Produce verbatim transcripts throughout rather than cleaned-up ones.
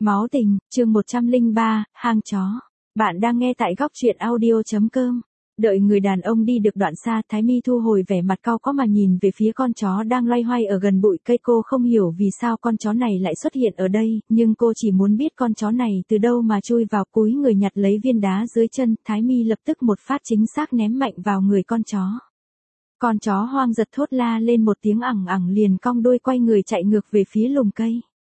Máu tình, chương một trăm lẻ ba, hang chó. Bạn đang nghe tại góc truyện audio chấm com. Đợi người đàn ông đi được đoạn xa, Thái My thu hồi vẻ mặt cau có mà nhìn về phía con chó đang loay hoay ở gần bụi cây. Cô không hiểu vì sao con chó này lại xuất hiện ở đây, nhưng cô chỉ muốn biết con chó này từ đâu mà chui vào. Cúi người nhặt lấy viên đá dưới chân, Thái My lập tức một phát chính xác ném mạnh vào người con chó. Con chó hoang giật thốt la lên một tiếng ẳng ẳng liền cong đuôi quay người chạy ngược về phía lùm cây.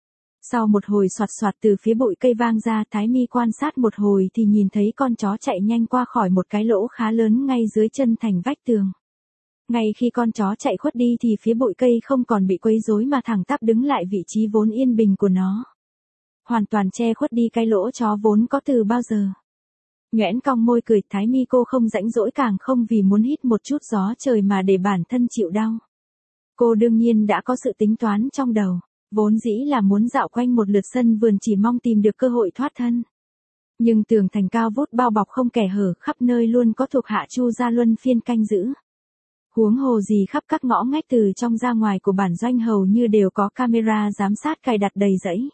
Sau một hồi soạt soạt từ phía bụi cây vang ra, Thái My quan sát một hồi thì nhìn thấy con chó chạy nhanh qua khỏi một cái lỗ khá lớn ngay dưới chân thành vách tường. Ngay khi con chó chạy khuất đi thì phía bụi cây không còn bị quấy rối mà thẳng tắp đứng lại vị trí vốn yên bình của nó. Hoàn toàn che khuất đi cái lỗ chó vốn có từ bao giờ. Nhoẻn cong môi cười, Thái My cô không rãnh rỗi càng không vì muốn hít một chút gió trời mà để bản thân chịu đau. Cô đương nhiên đã có sự tính toán trong đầu. Vốn dĩ là muốn dạo quanh một lượt sân vườn chỉ mong tìm được cơ hội thoát thân. Nhưng tường thành cao vút bao bọc không kẻ hở, khắp nơi luôn có thuộc hạ Chu gia luân phiên canh giữ. Huống hồ gì khắp các ngõ ngách từ trong ra ngoài của bản doanh hầu như đều có camera giám sát cài đặt đầy rẫy.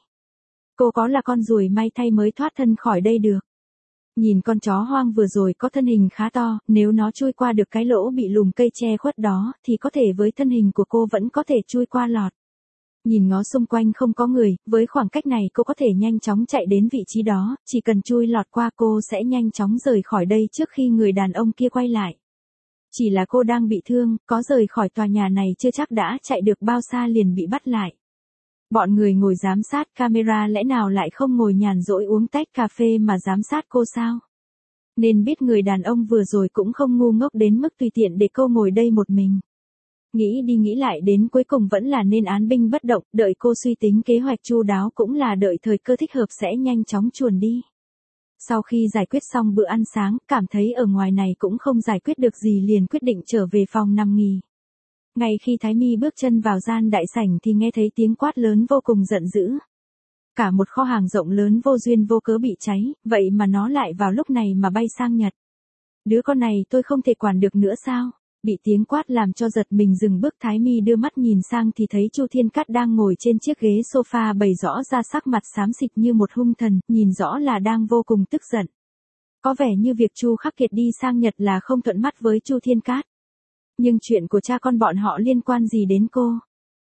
Cô có là con ruồi may thay mới thoát thân khỏi đây được. Nhìn con chó hoang vừa rồi có thân hình khá to, nếu nó chui qua được cái lỗ bị lùm cây che khuất đó thì có thể với thân hình của cô vẫn có thể chui qua lọt. Nhìn ngó xung quanh không có người, với khoảng cách này cô có thể nhanh chóng chạy đến vị trí đó, chỉ cần chui lọt qua cô sẽ nhanh chóng rời khỏi đây trước khi người đàn ông kia quay lại. Chỉ là cô đang bị thương, có rời khỏi tòa nhà này chưa chắc đã chạy được bao xa liền bị bắt lại. Bọn người ngồi giám sát camera lẽ nào lại không ngồi nhàn rỗi uống tách cà phê mà giám sát cô sao? Nên biết người đàn ông vừa rồi cũng không ngu ngốc đến mức tùy tiện để cô ngồi đây một mình. Nghĩ đi nghĩ lại đến cuối cùng vẫn là nên án binh bất động, đợi cô suy tính kế hoạch chu đáo cũng là đợi thời cơ thích hợp sẽ nhanh chóng chuồn đi. Sau khi giải quyết xong bữa ăn sáng, cảm thấy ở ngoài này cũng không giải quyết được gì liền quyết định trở về phòng nằm nghỉ. Ngay khi Thái My bước chân vào gian đại sảnh thì nghe thấy tiếng quát lớn vô cùng giận dữ. Cả một kho hàng rộng lớn vô duyên vô cớ bị cháy, vậy mà nó lại vào lúc này mà bay sang Nhật. Đứa con này tôi không thể quản được nữa sao? Bị tiếng quát làm cho giật mình dừng bước, Thái My đưa mắt nhìn sang thì thấy Chu Thiên Cát đang ngồi trên chiếc ghế sofa bày rõ ra sắc mặt xám xịt như một hung thần, nhìn rõ là đang vô cùng tức giận. Có vẻ như việc Chu Khắc Kiệt đi sang Nhật là không thuận mắt với Chu Thiên Cát. Nhưng chuyện của cha con bọn họ liên quan gì đến cô?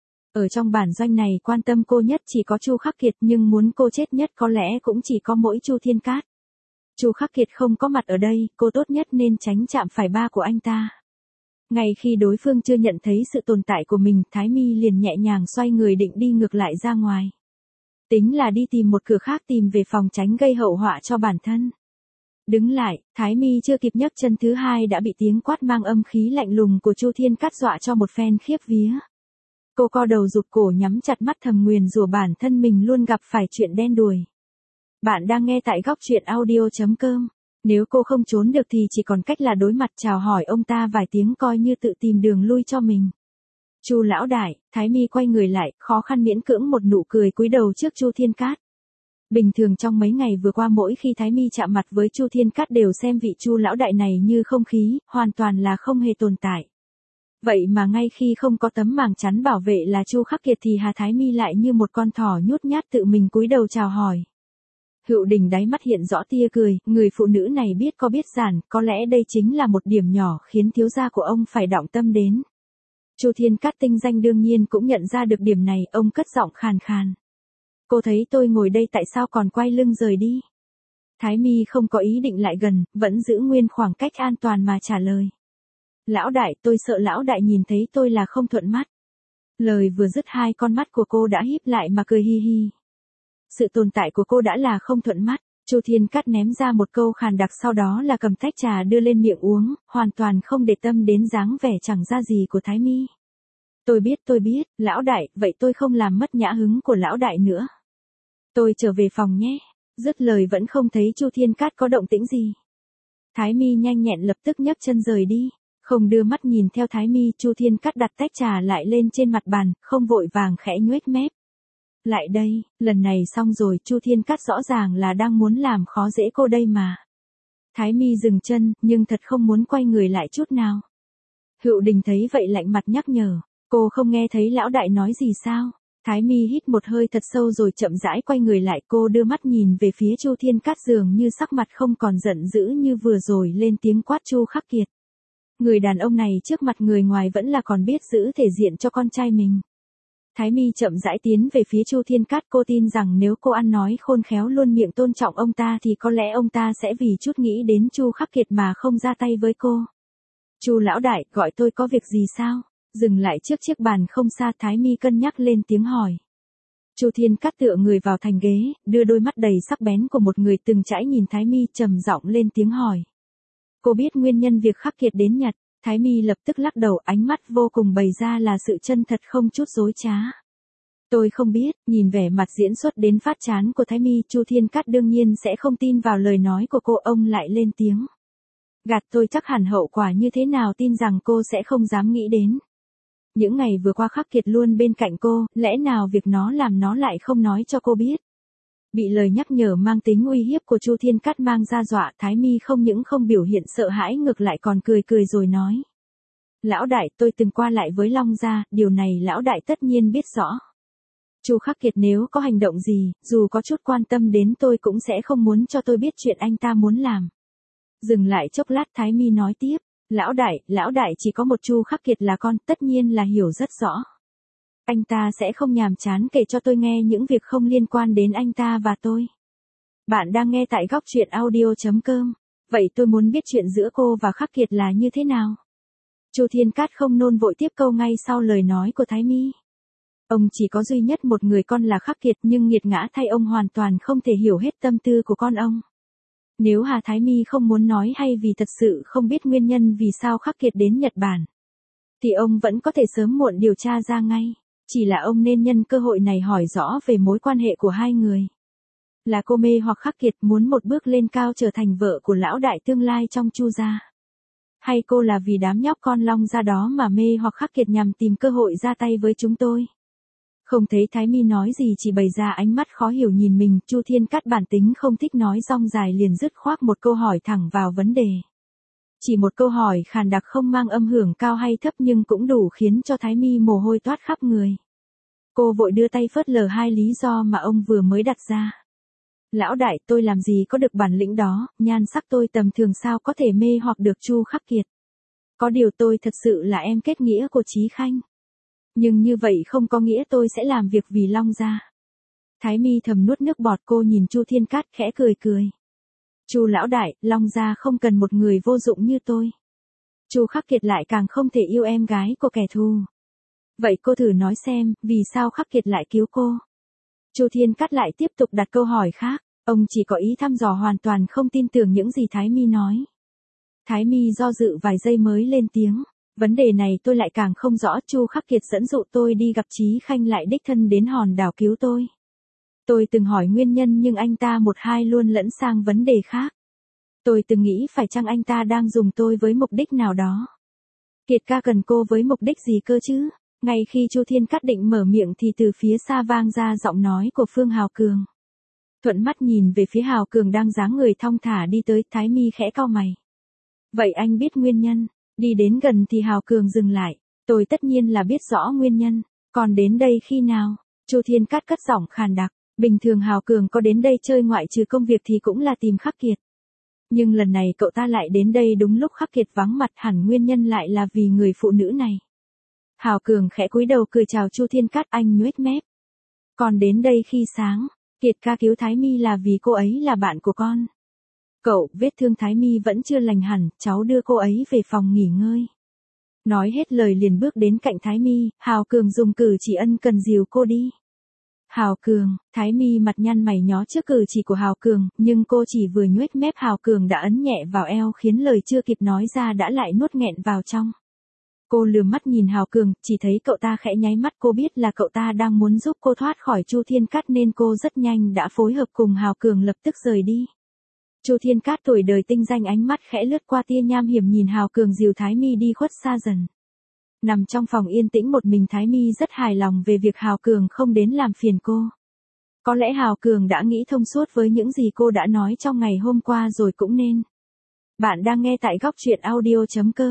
Ở trong bản doanh này quan tâm cô nhất chỉ có Chu Khắc Kiệt, nhưng muốn cô chết nhất có lẽ cũng chỉ có mỗi Chu Thiên Cát. Chu Khắc Kiệt không có mặt ở đây, cô tốt nhất nên tránh chạm phải ba của anh ta. Ngay khi đối phương chưa nhận thấy sự tồn tại của mình, Thái My liền nhẹ nhàng xoay người định đi ngược lại ra ngoài. Tính là đi tìm một cửa khác, tìm về phòng tránh gây hậu họa cho bản thân. Đứng lại, Thái My chưa kịp nhấc chân thứ hai đã bị tiếng quát mang âm khí lạnh lùng của Chu Thiên Cát dọa cho một phen khiếp vía. Cô co đầu rụt cổ nhắm chặt mắt thầm nguyền rủa bản thân mình luôn gặp phải chuyện đen đủi. Bạn đang nghe tại góc truyện audio chấm com. Nếu cô không trốn được thì chỉ còn cách là đối mặt chào hỏi ông ta vài tiếng coi như tự tìm đường lui cho mình. Chu lão đại, Thái My quay người lại, khó khăn miễn cưỡng một nụ cười cúi đầu trước Chu Thiên Cát. Bình thường trong mấy ngày vừa qua mỗi khi Thái My chạm mặt với Chu Thiên Cát đều xem vị Chu lão đại này như không khí, hoàn toàn là không hề tồn tại. Vậy mà ngay khi không có tấm màng chắn bảo vệ là Chu Khắc Kiệt thì Hà Thái My lại như một con thỏ nhút nhát tự mình cúi đầu chào hỏi. Hựu Đình đáy mắt hiện rõ tia cười, người phụ nữ này biết có biết giản, có lẽ đây chính là một điểm nhỏ khiến thiếu gia của ông phải động tâm đến. Chu Thiên Cát tinh danh đương nhiên cũng nhận ra được điểm này, ông cất giọng khàn khàn. Cô thấy tôi ngồi đây tại sao còn quay lưng rời đi? Thái My không có ý định lại gần, vẫn giữ nguyên khoảng cách an toàn mà trả lời. Lão đại, tôi sợ lão đại nhìn thấy tôi là không thuận mắt. Lời vừa dứt hai con mắt của cô đã híp lại mà cười hi hi. Sự tồn tại của cô đã là không thuận mắt. Chu Thiên Cát ném ra một câu khàn đặc sau đó là cầm tách trà đưa lên miệng uống, hoàn toàn không để tâm đến dáng vẻ chẳng ra gì của Thái My. Tôi biết tôi biết, lão đại, vậy tôi không làm mất nhã hứng của lão đại nữa. Tôi trở về phòng nhé. Dứt lời vẫn không thấy Chu Thiên Cát có động tĩnh gì. Thái My nhanh nhẹn lập tức nhấc chân rời đi. Không đưa mắt nhìn theo Thái My, Chu Thiên Cát đặt tách trà lại lên trên mặt bàn, không vội vàng khẽ nhoét mép. Lại đây, lần này xong rồi, Chu Thiên Cát rõ ràng là đang muốn làm khó dễ cô đây mà. Thái My dừng chân, nhưng thật không muốn quay người lại chút nào. Hựu Đình thấy vậy lạnh mặt nhắc nhở, cô không nghe thấy lão đại nói gì sao? Thái Mi hít một hơi thật sâu rồi chậm rãi quay người lại, cô đưa mắt nhìn về phía Chu Thiên Cát, dường như sắc mặt không còn giận dữ như vừa rồi, lên tiếng quát: Chu Khắc Kiệt. Người đàn ông này trước mặt người ngoài vẫn là còn biết giữ thể diện cho con trai mình. Thái Mi chậm rãi tiến về phía Chu Thiên Cát, cô tin rằng nếu cô ăn nói khôn khéo, luôn miệng tôn trọng ông ta thì có lẽ ông ta sẽ vì chút nghĩ đến Chu Khắc Kiệt mà không ra tay với cô. Chu lão đại, gọi tôi có việc gì sao? Dừng lại trước chiếc bàn không xa, Thái Mi cân nhắc lên tiếng hỏi. Chu Thiên Cát tựa người vào thành ghế, đưa đôi mắt đầy sắc bén của một người từng trải nhìn Thái Mi, trầm giọng lên tiếng hỏi. Cô biết nguyên nhân việc Khắc Kiệt đến Nhật? Thái Mi lập tức lắc đầu, ánh mắt vô cùng bày ra là sự chân thật không chút dối trá. Tôi không biết. Nhìn vẻ mặt diễn xuất đến phát chán của Thái Mi, Chu Thiên Cát đương nhiên sẽ không tin vào lời nói của cô, ông lại lên tiếng. Gạt tôi chắc hẳn hậu quả như thế nào tin rằng cô sẽ không dám nghĩ đến. Những ngày vừa qua Khắc Kiệt luôn bên cạnh cô, lẽ nào việc nó làm nó lại không nói cho cô biết? Bị lời nhắc nhở mang tính uy hiếp của Chu Thiên Cát mang ra dọa, Thái Mi không những không biểu hiện sợ hãi, ngược lại còn cười cười rồi nói. Lão đại, tôi từng qua lại với Long gia, điều này lão đại tất nhiên biết rõ. Chu Khắc Kiệt nếu có hành động gì, dù có chút quan tâm đến tôi cũng sẽ không muốn cho tôi biết chuyện anh ta muốn làm. Dừng lại chốc lát, Thái Mi nói tiếp. Lão đại, lão đại chỉ có một Chu Khắc Kiệt là con, tất nhiên là hiểu rất rõ. Anh ta sẽ không nhàm chán kể cho tôi nghe những việc không liên quan đến anh ta và tôi. Bạn đang nghe tại góc truyện audio chấm com. Vậy tôi muốn biết chuyện giữa cô và Khắc Kiệt là như thế nào? Chu Thiên Cát không nôn vội tiếp câu ngay sau lời nói của Thái Mi. Ông chỉ có duy nhất một người con là Khắc Kiệt, nhưng nghiệt ngã thay ông hoàn toàn không thể hiểu hết tâm tư của con ông. Nếu Hà Thái Mi không muốn nói hay vì thật sự không biết nguyên nhân vì sao Khắc Kiệt đến Nhật Bản, thì ông vẫn có thể sớm muộn điều tra ra ngay. Chỉ là ông nên nhân cơ hội này hỏi rõ về mối quan hệ của hai người. Là cô mê hoặc Khắc Kiệt muốn một bước lên cao trở thành vợ của lão đại tương lai trong Chu gia? Hay cô là vì đám nhóc con Long gia đó mà mê hoặc Khắc Kiệt nhằm tìm cơ hội ra tay với chúng tôi? Không thấy Thái Mi nói gì, chỉ bày ra ánh mắt khó hiểu nhìn mình. Chu Thiên Cát bản tính không thích nói rong dài, liền dứt khoát một câu hỏi thẳng vào vấn đề. Chỉ một câu hỏi khàn đặc không mang âm hưởng cao hay thấp nhưng cũng đủ khiến cho Thái Mi mồ hôi toát khắp người. Cô vội đưa tay phớt lờ hai lý do mà ông vừa mới đặt ra. Lão đại, tôi làm gì có được bản lĩnh đó, nhan sắc tôi tầm thường sao có thể mê hoặc được Chu Khắc Kiệt. Có điều tôi thật sự là em kết nghĩa của Chí Khanh. Nhưng như vậy không có nghĩa tôi sẽ làm việc vì Long gia. Thái Mi thầm nuốt nước bọt, cô nhìn Chu Thiên Cát khẽ cười cười. Chu lão đại, Long gia không cần một người vô dụng như tôi. Chu Khắc Kiệt lại càng không thể yêu em gái của kẻ thù. Vậy cô thử nói xem, vì sao Khắc Kiệt lại cứu cô? Chu Thiên Cát lại tiếp tục đặt câu hỏi khác, ông chỉ có ý thăm dò, hoàn toàn không tin tưởng những gì Thái Mi nói. Thái Mi do dự vài giây mới lên tiếng. Vấn đề này tôi lại càng không rõ, Chu Khắc Kiệt dẫn dụ tôi đi gặp Chí Khanh lại đích thân đến hòn đảo cứu tôi. Tôi từng hỏi nguyên nhân nhưng anh ta một hai luôn lẫn sang vấn đề khác. Tôi từng nghĩ phải chăng anh ta đang dùng tôi với mục đích nào đó. Kiệt ca cần cô với mục đích gì cơ chứ? Ngay khi Chu Thiên Cát định mở miệng thì từ phía xa vang ra giọng nói của Phương Hào Cường. Thuận mắt nhìn về phía Hào Cường đang dáng người thong thả đi tới, Thái Mi khẽ cau mày. Vậy anh biết nguyên nhân? Đi đến gần thì Hào Cường dừng lại. Tôi tất nhiên là biết rõ nguyên nhân. Còn đến đây khi nào? Chu Thiên Cát cất giọng khàn đặc. Bình thường Hào Cường có đến đây chơi ngoại trừ công việc thì cũng là tìm Khắc Kiệt. Nhưng lần này cậu ta lại đến đây đúng lúc Khắc Kiệt vắng mặt, hẳn nguyên nhân lại là vì người phụ nữ này. Hào Cường khẽ cúi đầu cười chào Chu Thiên Cát, anh nhoếch mép. Còn đến đây khi sáng, Kiệt ca cứu Thái Mi là vì cô ấy là bạn của con. Cậu, vết thương Thái Mi vẫn chưa lành hẳn, cháu đưa cô ấy về phòng nghỉ ngơi. Nói hết lời liền bước đến cạnh Thái Mi, Hào Cường dùng cử chỉ ân cần dìu cô đi. Hào Cường, Thái Mi mặt nhăn mày nhó trước cử chỉ của Hào Cường, nhưng cô chỉ vừa nhoếch mép Hào Cường đã ấn nhẹ vào eo khiến lời chưa kịp nói ra đã lại nuốt nghẹn vào trong. Cô lườm mắt nhìn Hào Cường, chỉ thấy cậu ta khẽ nháy mắt, cô biết là cậu ta đang muốn giúp cô thoát khỏi Chu Thiên Cát nên cô rất nhanh đã phối hợp cùng Hào Cường lập tức rời đi. Chu Thiên Cát tuổi đời tinh danh, ánh mắt khẽ lướt qua tia nham hiểm nhìn Hào Cường dìu Thái Mi đi khuất xa dần. Nằm trong phòng yên tĩnh một mình, Thái Mi rất hài lòng về việc Hào Cường không đến làm phiền cô. Có lẽ Hào Cường đã nghĩ thông suốt với những gì cô đã nói trong ngày hôm qua rồi cũng nên. Bạn đang nghe tại góc truyện audio chấm com.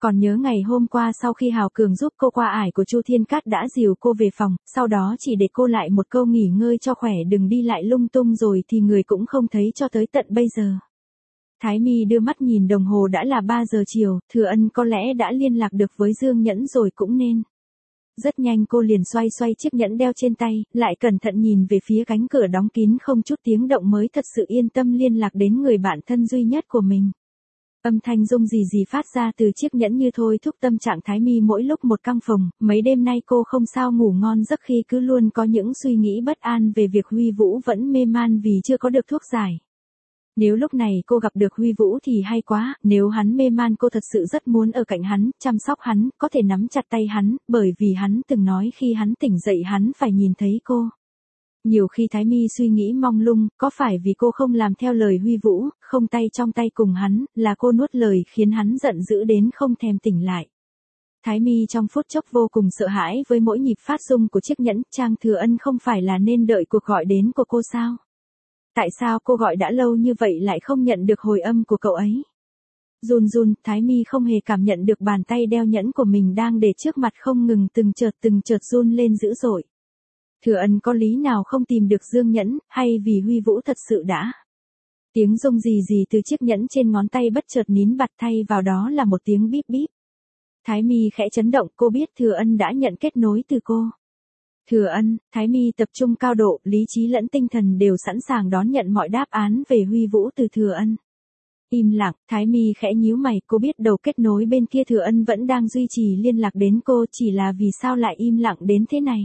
Còn nhớ ngày hôm qua sau khi Hào Cường giúp cô qua ải của Chu Thiên Cát đã dìu cô về phòng, sau đó chỉ để cô lại một câu nghỉ ngơi cho khỏe đừng đi lại lung tung rồi thì người cũng không thấy cho tới tận bây giờ. Thái My đưa mắt nhìn đồng hồ đã là ba giờ chiều, Thừa Ân có lẽ đã liên lạc được với Dương Nhẫn rồi cũng nên. Rất nhanh cô liền xoay xoay chiếc nhẫn đeo trên tay, lại cẩn thận nhìn về phía cánh cửa đóng kín không chút tiếng động mới thật sự yên tâm liên lạc đến người bạn thân duy nhất của mình. Âm thanh rung rì rì phát ra từ chiếc nhẫn như thôi thúc tâm trạng Thái My mỗi lúc một căng phồng, mấy đêm nay cô không sao ngủ ngon giấc khi cứ luôn có những suy nghĩ bất an về việc Huy Vũ vẫn mê man vì chưa có được thuốc giải. Nếu lúc này cô gặp được Huy Vũ thì hay quá, nếu hắn mê man cô thật sự rất muốn ở cạnh hắn, chăm sóc hắn, có thể nắm chặt tay hắn, bởi vì hắn từng nói khi hắn tỉnh dậy hắn phải nhìn thấy cô. Nhiều khi Thái My suy nghĩ mông lung, có phải vì cô không làm theo lời Huy Vũ, không tay trong tay cùng hắn, là cô nuốt lời khiến hắn giận dữ đến không thèm tỉnh lại. Thái My trong phút chốc vô cùng sợ hãi với mỗi nhịp phát rung của chiếc nhẫn, Trang Thừa Ân không phải là nên đợi cuộc gọi đến của cô sao? Tại sao cô gọi đã lâu như vậy lại không nhận được hồi âm của cậu ấy? Run run, Thái My không hề cảm nhận được bàn tay đeo nhẫn của mình đang để trước mặt không ngừng từng chợt từng chợt run lên dữ dội. Thừa Ân có lý nào không tìm được Dương Nhẫn, hay vì Huy Vũ thật sự đã? Tiếng rung rì rì từ chiếc nhẫn trên ngón tay bất chợt nín bặt thay vào đó là một tiếng bíp bíp. Thái My khẽ chấn động, cô biết Thừa Ân đã nhận kết nối từ cô. Thừa Ân, Thái My tập trung cao độ, lý trí lẫn tinh thần đều sẵn sàng đón nhận mọi đáp án về Huy Vũ từ Thừa Ân. Im lặng, Thái My khẽ nhíu mày, cô biết đầu kết nối bên kia Thừa Ân vẫn đang duy trì liên lạc đến cô, chỉ là vì sao lại im lặng đến thế này.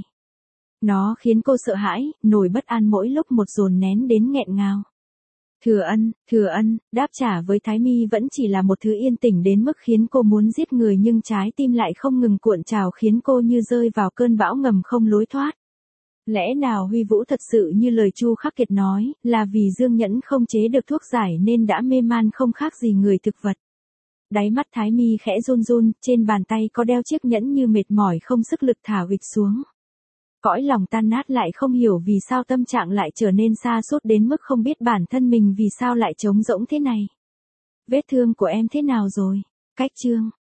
Nó khiến cô sợ hãi, nổi bất an mỗi lúc một dồn nén đến nghẹn ngào. Thừa Ân, Thừa Ân, đáp trả với Thái My vẫn chỉ là một thứ yên tĩnh đến mức khiến cô muốn giết người nhưng trái tim lại không ngừng cuộn trào khiến cô như rơi vào cơn bão ngầm không lối thoát. Lẽ nào Huy Vũ thật sự như lời Chu Khắc Kiệt nói, là vì Dương Nhẫn không chế được thuốc giải nên đã mê man không khác gì người thực vật. Đáy mắt Thái My khẽ run run, trên bàn tay có đeo chiếc nhẫn như mệt mỏi không sức lực thả huỵch xuống. Cõi lòng tan nát lại không hiểu vì sao tâm trạng lại trở nên sa sút đến mức không biết bản thân mình vì sao lại trống rỗng thế này. Vết thương của em thế nào rồi? Cách chương